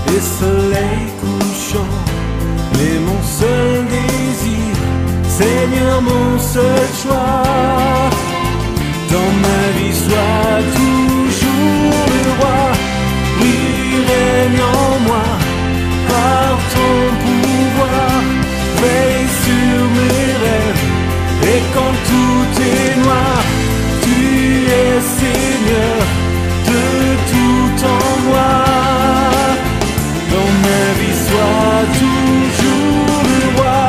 et soleil couchant. Mais mon seul désir, Seigneur, mon seul choix, dans ma vie sois toujours le roi. Oui, règne en moi par ton pouvoir, veille sur mes rêves. Et quand tout est noir, tu es Seigneur de tout en moi. Dans ma vie sois toujours le roi.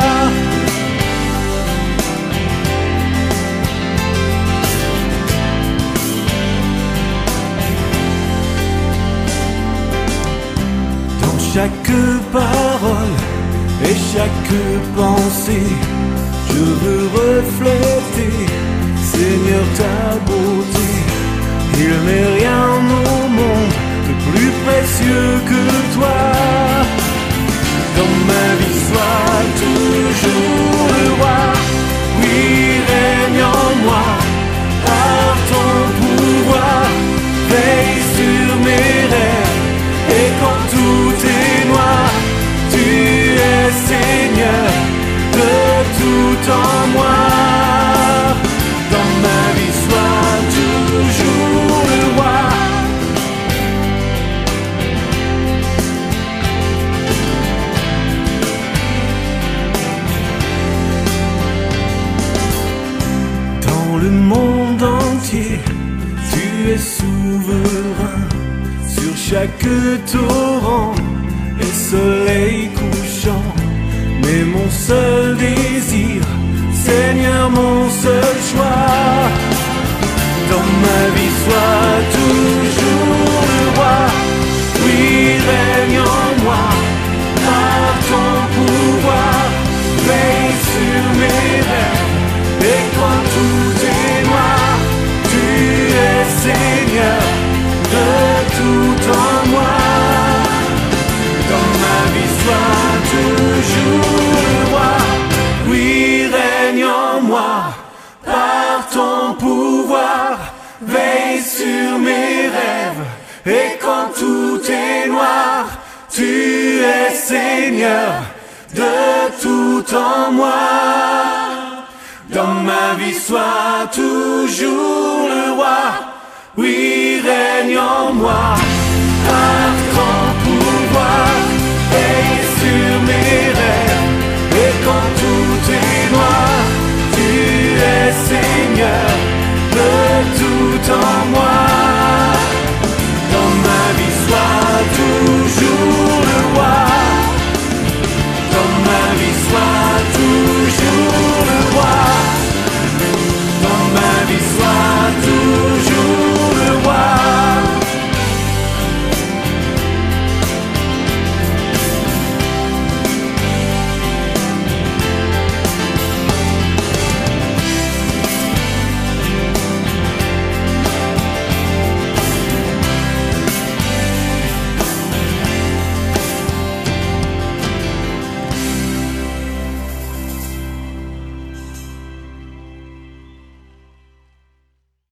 Dans chaque parole et chaque pensée, je veux refléter, Seigneur, ta beauté. Il n'est rien au monde de plus précieux que toi. Dans ma vie sois toujours le roi. Oui, règne en moi par ton pouvoir, veille sur mes rêves. Et quand tout est noir, tu es Seigneur de tout en moi. Dans ma vie sois toujours le roi. Dans le monde entier, tu es souverain. Sur chaque torrent et soleil couchant. Mais mon seul désir, Seigneur, mon seul choix, dans ma vie sois toujours le roi. Oui, règne en moi par ton pouvoir, veille sur mes rêves. Et quand tout est noir, tu es Seigneur de tout en moi. Dans ma vie sois toujours le roi. Oui, règne en moi par ton pouvoir, veille sur mes rêves. Et quand tout est noir, tu es Seigneur de tout en moi. Dans ma vie sois toujours le roi. Oui, règne en moi.